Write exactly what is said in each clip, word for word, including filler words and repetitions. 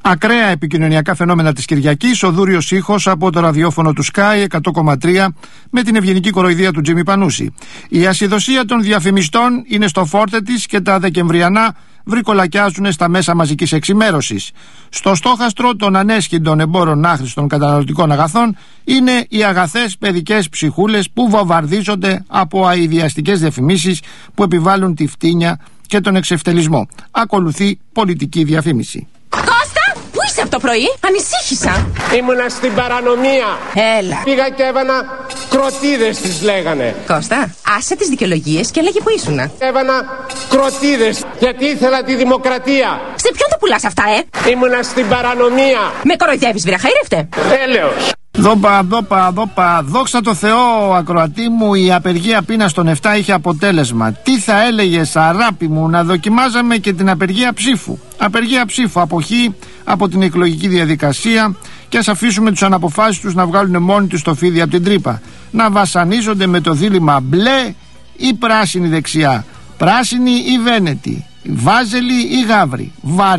Ακραία επικοινωνιακά φαινόμενα της Κυριακής, ο δούριος ήχος από το ραδιόφωνο του Sky εκατό κόμμα τρία με την ευγενική κοροϊδία του Τζίμι Πανούση. Η ασυδοσία των διαφημιστών είναι στο φόρτε της και τα δεκεμβριανά βρικολακιάζουν στα μέσα μαζικής εξημέρωσης. Στο στόχαστρο των ανέσχυντων εμπόρων άχρηστων καταναλωτικών αγαθών είναι οι αγαθές παιδικές ψυχούλες που βομβαρδίζονται από αηδιαστικές διαφημίσεις που επιβάλλουν τη φτύνια και τον εξευτελισμό. Ακολουθεί πολιτική διαφήμιση. Πού είσαι από το πρωί? Ανησύχησα. Ήμουνα στην παρανομία. Έλα. Πήγα και έβανα κροτίδες, τις λέγανε. Κώστα, άσε τις δικαιολογίες και λέγε που ήσουνα. Έβανα κροτίδες γιατί ήθελα τη δημοκρατία. Σε ποιον το πουλάς αυτά, ε? Ήμουνα στην παρανομία. Με κοροϊδεύεις, βραχαήρευτε. Έλεος. Δόπα, δόπα, δόπα, δόξα τω Θεώ, ακροατή μου, η απεργία πείνας των επτά είχε αποτέλεσμα. Τι θα έλεγες, αράπη μου, να δοκιμάζαμε και την απεργία ψήφου. Απεργία ψήφου, αποχή από την εκλογική διαδικασία και ας αφήσουμε τους αναποφάσιστους να βγάλουν μόνοι τους το φίδι από την τρύπα. Να βασανίζονται με το δίλημμα μπλε ή πράσινη δεξιά, πράσινη ή βένετη, βάζελη ή γάβρη.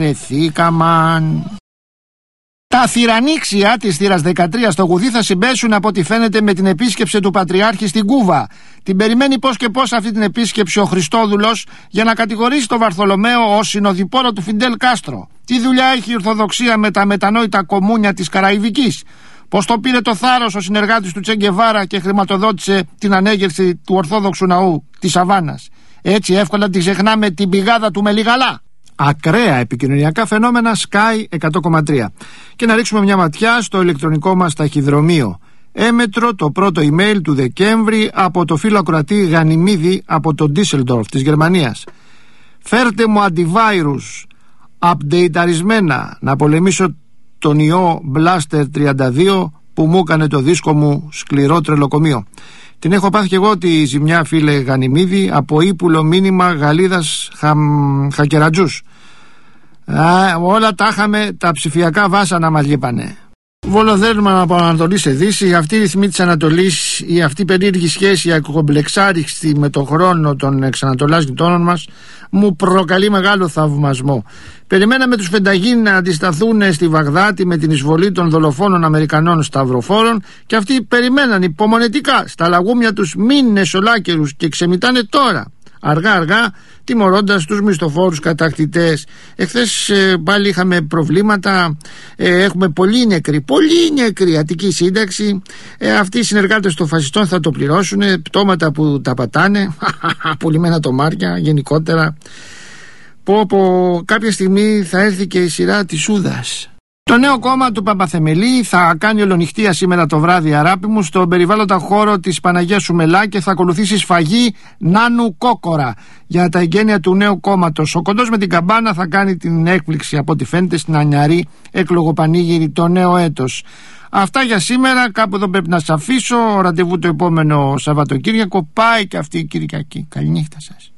Βαρεθήκαμαν. Τα θυρανίξια της θύρας δεκατρία στο Γουδί θα συμπέσουν από ό,τι φαίνεται με την επίσκεψη του Πατριάρχη στην Κούβα. Την περιμένει πώς και πώς αυτή την επίσκεψη ο Χριστόδουλος για να κατηγορήσει τον Βαρθολομαίο ως συνοδοιπόρο του Φιντέλ Κάστρο. Τι δουλειά έχει η Ορθοδοξία με τα μετανόητα κομμούνια της Καραϊβικής? Πώς το πήρε το θάρρος ο συνεργάτης του Τσε Γκεβάρα και χρηματοδότησε την ανέγερση του Ορθόδοξου ναού της Σαββάνας? Έτσι εύκολα τη ξεχνάμε την πηγάδα του Μελιγαλά. Ακραία επικοινωνιακά φαινόμενα, Sky εκατό κόμμα τρία. Και να ρίξουμε μια ματιά στο ηλεκτρονικό μας ταχυδρομείο. Έμετρο το πρώτο email του Δεκέμβρη από το φίλο ακροατή Γανιμίδη από το Ντίσελντορφ της Γερμανίας. Φέρτε μου αντιβάιρους updateαρισμένα να πολεμήσω τον ιό Blaster τριάντα δύο που μου έκανε το δίσκο μου σκληρό τρελοκομείο. Την έχω πάθει και εγώ τη ζημιά, φίλε Γανιμίδη, από ύπουλο μήνυμα Γαλλίδας χαμ, Χακερατζούς. Α, όλα τα είχαμε, τα ψηφιακά βάσανα μας λείπανε. Βολοδέρμα από Ανατολή σε Δύση, αυτή η ρυθμή της Ανατολής, η αυτή περίεργη σχέση ακομπλεξάριχτη με τον χρόνο των εξανατολάς γειτόνων μας, μου προκαλεί μεγάλο θαυμασμό. Περιμέναμε τους Φενταγίν να αντισταθούν στη Βαγδάτη με την εισβολή των δολοφόνων Αμερικανών σταυροφόρων και αυτοί περιμέναν υπομονετικά στα λαγούμια τους μήνες ολάκερους και ξεμητάνε τώρα, αργά αργά, τιμωρώντας τους μισθοφόρους κατακτητές. Εχθές ε, πάλι είχαμε προβλήματα, ε, έχουμε πολύ νεκροί, πολύ νεκροί, Αττική σύνταξη. ε, Αυτοί οι συνεργάτες των φασιστών θα το πληρώσουν, πτώματα που τα πατάνε, πουλημένα τομάρια γενικότερα. Πω πω, κάποια στιγμή θα έρθει και η σειρά της Ούδας. Το νέο κόμμα του Παπαθεμελή θα κάνει ολονυχτία σήμερα το βράδυ, αράπη μου, στον περιβάλλοντα χώρο της Παναγίας Σουμελά και θα ακολουθήσει σφαγή Νάνου Κόκορα για τα εγγένεια του νέου κόμματος. Ο κοντός με την καμπάνα θα κάνει την έκπληξη, από ό,τι φαίνεται, στην Ανιαρή εκλογοπανήγυρη το νέο έτος. Αυτά για σήμερα, κάπου εδώ πρέπει να σας αφήσω. Ραντεβού το επόμενο Σαββατοκύριακο. Πάει και αυτή η Κυριακή. Καληνύχτα σας.